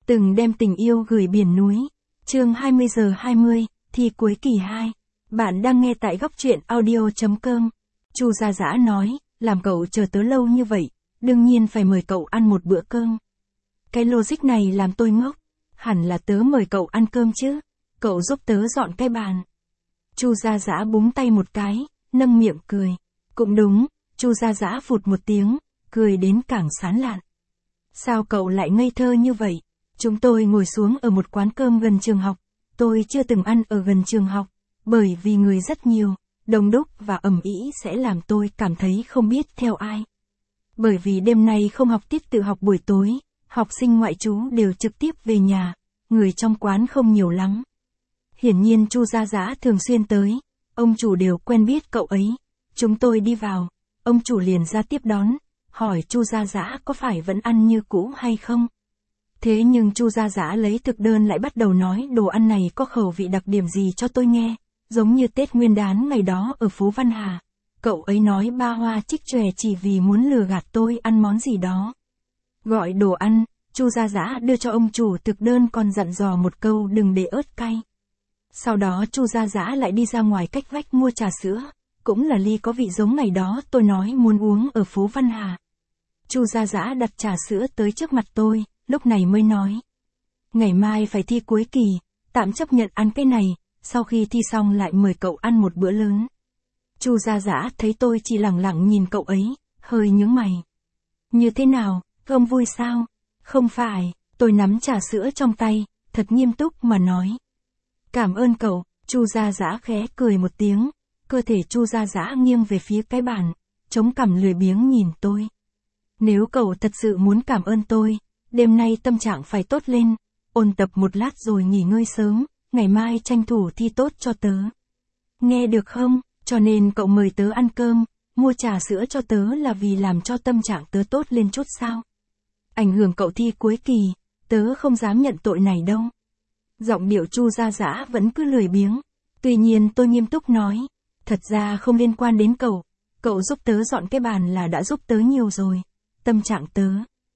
Từng đem tình yêu gửi biển núi. Chương 20:20, thi cuối kỳ 2. Bạn đang nghe tại góc truyện audio.com. Chu Gia Dã nói, làm cậu chờ tớ lâu như vậy, đương nhiên phải mời cậu ăn một bữa cơm. Cái logic này làm tôi ngốc. Hẳn là tớ mời cậu ăn cơm chứ. Cậu giúp tớ dọn cái bàn. Chu Gia Dã búng tay một cái, nâng miệng cười. Cũng đúng, Chu Gia Dã phụt một tiếng, cười đến càng sán lạn. Sao cậu lại ngây thơ như vậy? Chúng tôi ngồi xuống ở một quán cơm gần trường học. Tôi chưa từng ăn ở gần trường học, bởi vì người rất nhiều, đông đúc và ầm ĩ sẽ làm tôi cảm thấy không biết theo ai. Bởi vì đêm nay không học tiết tự học buổi tối, học sinh ngoại trú đều trực tiếp về nhà, người trong quán không nhiều lắm. Hiển nhiên Chu Gia Dã thường xuyên tới, ông chủ đều quen biết cậu ấy. Chúng tôi đi vào, ông chủ liền ra tiếp đón, hỏi Chu Gia Dã có phải vẫn ăn như cũ hay không. Thế nhưng Chu Gia Dã lấy thực đơn lại bắt đầu nói đồ ăn này có khẩu vị đặc điểm gì cho tôi nghe, giống như Tết Nguyên Đán ngày đó ở phố Văn Hà. Cậu ấy nói ba hoa trích chòe chỉ vì muốn lừa gạt tôi ăn món gì đó. Gọi đồ ăn, Chu Gia Dã đưa cho ông chủ thực đơn còn dặn dò một câu đừng để ớt cay. Sau đó Chu Gia Dã lại đi ra ngoài cách vách mua trà sữa, cũng là ly có vị giống ngày đó tôi nói muốn uống ở phố Văn Hà. Chu Gia Dã đặt trà sữa tới trước mặt tôi, lúc này mới nói. Ngày mai phải thi cuối kỳ, tạm chấp nhận ăn cái này, sau khi thi xong lại mời cậu ăn một bữa lớn. Chu Gia Dã thấy tôi chỉ lẳng lặng nhìn cậu ấy, hơi nhướng mày. Như thế nào, không vui sao? Không phải, tôi nắm trà sữa trong tay, thật nghiêm túc mà nói. Cảm ơn cậu. Chu Gia Dã khẽ cười một tiếng, cơ thể Chu Gia Dã nghiêng về phía cái bàn, chống cằm lười biếng nhìn tôi. Nếu cậu thật sự muốn cảm ơn tôi, đêm nay tâm trạng phải tốt lên, ôn tập một lát rồi nghỉ ngơi sớm, ngày mai tranh thủ thi tốt cho tớ. Nghe được không? Cho nên cậu mời tớ ăn cơm, mua trà sữa cho tớ là vì làm cho tâm trạng tớ tốt lên chút sao? Ảnh hưởng cậu thi cuối kỳ, tớ không dám nhận tội này đâu. Giọng điệu Chu Gia Dã vẫn cứ lười biếng. Tuy nhiên tôi nghiêm túc nói, thật ra không liên quan đến cậu. Cậu giúp tớ dọn cái bàn là đã giúp tớ nhiều rồi. Tâm trạng tớ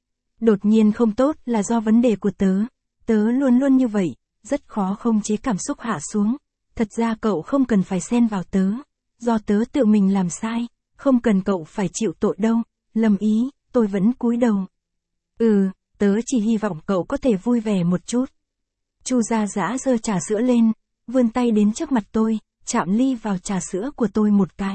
đột nhiên không tốt là do vấn đề của tớ. Tớ luôn luôn như vậy, rất khó không chế cảm xúc hạ xuống. Thật ra cậu không cần phải xen vào tớ. Do tớ tự mình làm sai, không cần cậu phải chịu tội đâu. Lầm ý, tôi vẫn cúi đầu. Tớ chỉ hy vọng cậu có thể vui vẻ một chút. Chu Gia Dã giơ trà sữa lên, vươn tay đến trước mặt tôi, chạm ly vào trà sữa của tôi một cái.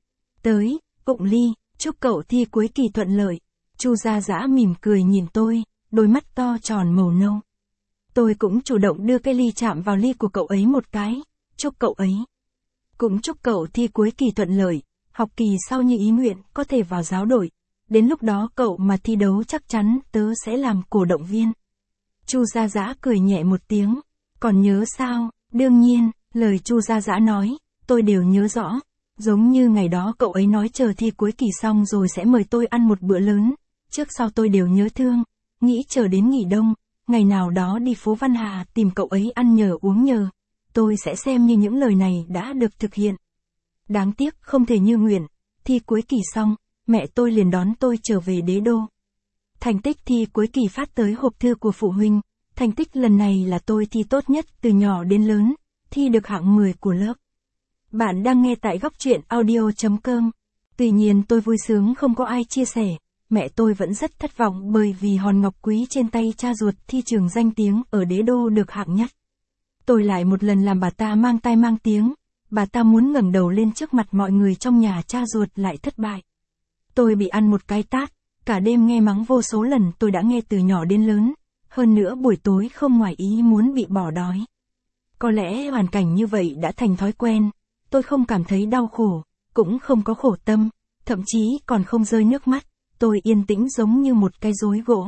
Tới, cụng ly, chúc cậu thi cuối kỳ thuận lợi. Chu Gia Dã mỉm cười nhìn tôi, đôi mắt to tròn màu nâu. Tôi cũng chủ động đưa cái ly chạm vào ly của cậu ấy một cái, chúc cậu ấy. Cũng chúc cậu thi cuối kỳ thuận lợi, học kỳ sau như ý nguyện có thể vào giáo đội. Đến lúc đó cậu mà thi đấu chắc chắn tớ sẽ làm cổ động viên. Chu Gia Dã cười nhẹ một tiếng. Còn nhớ sao? Đương nhiên, lời Chu Gia Dã nói, tôi đều nhớ rõ. Giống như ngày đó cậu ấy nói chờ thi cuối kỳ xong rồi sẽ mời tôi ăn một bữa lớn. Trước sau tôi đều nhớ thương, nghĩ chờ đến nghỉ đông, ngày nào đó đi phố Văn Hà tìm cậu ấy ăn nhờ uống nhờ. Tôi sẽ xem như những lời này đã được thực hiện. Đáng tiếc không thể như nguyện, thi cuối kỳ xong, mẹ tôi liền đón tôi trở về Đế Đô. Thành tích thi cuối kỳ phát tới hộp thư của phụ huynh. Thành tích lần này là tôi thi tốt nhất từ nhỏ đến lớn, thi được hạng 10 của lớp. Bạn đang nghe tại góc truyện audio.com. Tuy nhiên tôi vui sướng không có ai chia sẻ, mẹ tôi vẫn rất thất vọng bởi vì hòn ngọc quý trên tay cha ruột thi trường danh tiếng ở Đế Đô được hạng nhất. Tôi lại một lần làm bà ta mang tai mang tiếng, bà ta muốn ngẩng đầu lên trước mặt mọi người trong nhà cha ruột lại thất bại. Tôi bị ăn một cái tát, cả đêm nghe mắng vô số lần tôi đã nghe từ nhỏ đến lớn. Hơn nữa buổi tối không ngoài ý muốn bị bỏ đói. Có lẽ hoàn cảnh như vậy đã thành thói quen, tôi không cảm thấy đau khổ, cũng không có khổ tâm, thậm chí còn không rơi nước mắt, tôi yên tĩnh giống như một cái rối gỗ.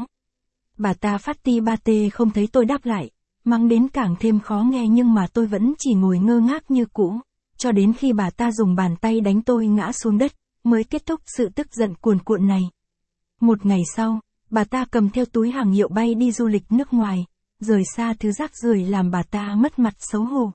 Bà ta phát ti ba tê không thấy tôi đáp lại, mắng đến càng thêm khó nghe nhưng mà tôi vẫn chỉ ngồi ngơ ngác như cũ, cho đến khi bà ta dùng bàn tay đánh tôi ngã xuống đất, mới kết thúc sự tức giận cuồn cuộn này. Một ngày sau, bà ta cầm theo túi hàng hiệu bay đi du lịch nước ngoài, rời xa thứ rác rưởi làm bà ta mất mặt xấu hổ.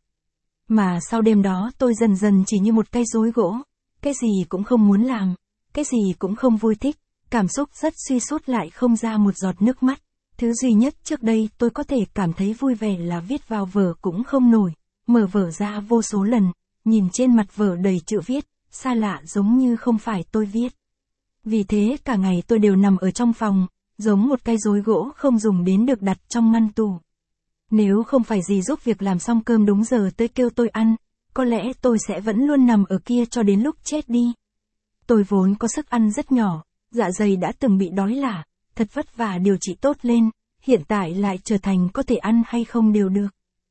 Mà sau đêm đó tôi dần dần chỉ như một cây rối gỗ, cái gì cũng không muốn làm, cái gì cũng không vui thích, cảm xúc rất suy sút lại không ra một giọt nước mắt, Thứ duy nhất trước đây tôi có thể cảm thấy vui vẻ là viết vào vở cũng không nổi, mở vở ra vô số lần, nhìn trên mặt vở đầy chữ viết, xa lạ giống như không phải tôi viết. Vì thế cả ngày tôi đều nằm ở trong phòng, giống một cây rối gỗ không dùng đến được đặt trong ngăn tủ. Nếu không phải dì giúp việc làm xong cơm đúng giờ tới kêu tôi ăn, có lẽ tôi sẽ vẫn luôn nằm ở kia cho đến lúc chết đi. Tôi vốn có sức ăn rất nhỏ, dạ dày đã từng bị đói lả, thật vất vả điều trị tốt lên, hiện tại lại trở thành có thể ăn hay không đều được.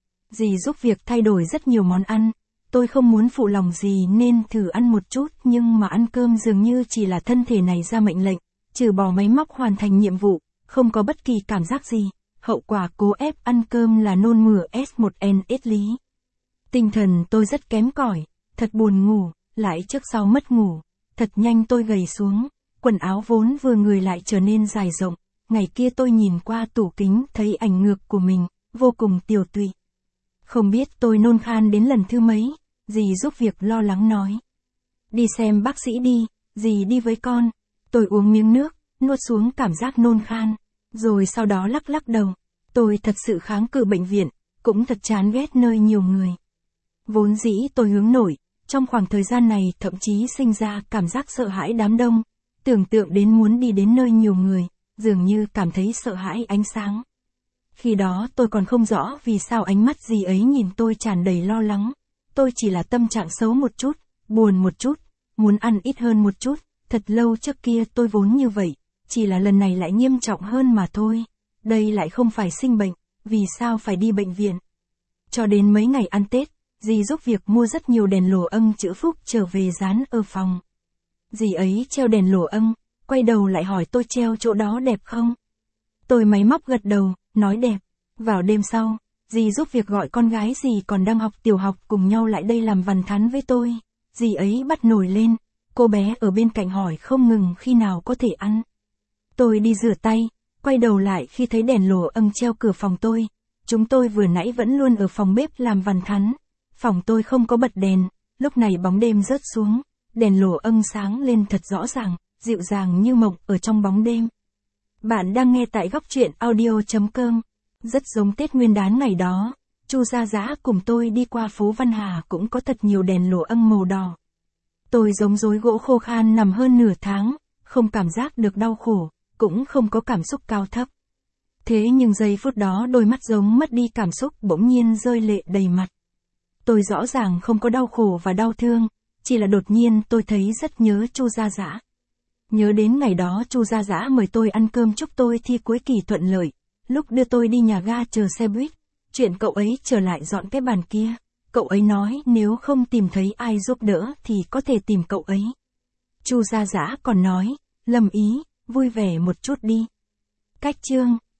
Dì giúp việc thay đổi rất nhiều món ăn, tôi không muốn phụ lòng dì nên thử ăn một chút, nhưng mà ăn cơm dường như chỉ là thân thể này ra mệnh lệnh, trừ bỏ máy móc hoàn thành nhiệm vụ, không có bất kỳ cảm giác gì. Hậu quả cố ép ăn cơm là nôn mửa S1N lý. Tinh thần tôi rất kém cỏi, thật buồn ngủ, lại trước sau mất ngủ, thật nhanh tôi gầy xuống, quần áo vốn vừa người lại trở nên dài rộng, ngày kia tôi nhìn qua tủ kính thấy ảnh ngược của mình, vô cùng tiều tụy. Không biết tôi nôn khan đến lần thứ mấy, dì giúp việc lo lắng nói. Đi xem bác sĩ đi, dì đi với con. Tôi uống miếng nước, nuốt xuống cảm giác nôn khan, rồi sau đó lắc lắc đầu. Tôi thật sự kháng cự bệnh viện, cũng thật chán ghét nơi nhiều người. Vốn dĩ tôi hướng nội, trong khoảng thời gian này thậm chí sinh ra cảm giác sợ hãi đám đông, tưởng tượng đến muốn đi đến nơi nhiều người, dường như cảm thấy sợ hãi ánh sáng. Khi đó tôi còn không rõ vì sao ánh mắt dì ấy nhìn tôi tràn đầy lo lắng, tôi chỉ là tâm trạng xấu một chút, buồn một chút, muốn ăn ít hơn một chút, thật lâu trước kia tôi vốn như vậy, chỉ là lần này lại nghiêm trọng hơn mà thôi. Đây lại không phải sinh bệnh, vì sao phải đi bệnh viện. Cho đến mấy ngày ăn Tết, dì giúp việc mua rất nhiều đèn lồ âng chữ phúc trở về dán ở phòng. Dì ấy treo đèn lồ âng, quay đầu lại hỏi tôi treo chỗ đó đẹp không? Tôi máy móc gật đầu, nói đẹp. Vào đêm sau, dì giúp việc gọi con gái dì còn đang học tiểu học cùng nhau lại đây làm vằn thắn với tôi. Dì ấy bắt nồi lên, cô bé ở bên cạnh hỏi không ngừng khi nào có thể ăn. Tôi đi rửa tay. Quay đầu lại khi thấy đèn lồ âng treo cửa phòng tôi, chúng tôi vừa nãy vẫn luôn ở phòng bếp làm vằn thắn. Phòng tôi không có bật đèn, lúc này bóng đêm rớt xuống, đèn lồ âng sáng lên thật rõ ràng, dịu dàng như mộng ở trong bóng đêm. Bạn đang nghe tại góc truyện audio.com. Rất giống Tết Nguyên đán ngày đó, Chu Gia Dã cùng tôi đi qua phố Văn Hà cũng có thật nhiều đèn lồ âng màu đỏ. Tôi giống rối gỗ khô khan nằm hơn nửa tháng, không cảm giác được đau khổ, cũng không có cảm xúc cao thấp. Thế nhưng giây phút đó đôi mắt giống mất đi cảm xúc bỗng nhiên rơi lệ đầy mặt. Tôi rõ ràng không có đau khổ và đau thương, chỉ là đột nhiên tôi thấy rất nhớ Chu Gia Dã. Nhớ đến ngày đó Chu Gia Dã mời tôi ăn cơm chúc tôi thi cuối kỳ thuận lợi, lúc đưa tôi đi nhà ga chờ xe buýt, chuyện cậu ấy trở lại dọn cái bàn kia, cậu ấy nói nếu không tìm thấy ai giúp đỡ thì có thể tìm cậu ấy. Chu Gia Dã còn nói, Lâm Ý, vui vẻ một chút đi. Cách chương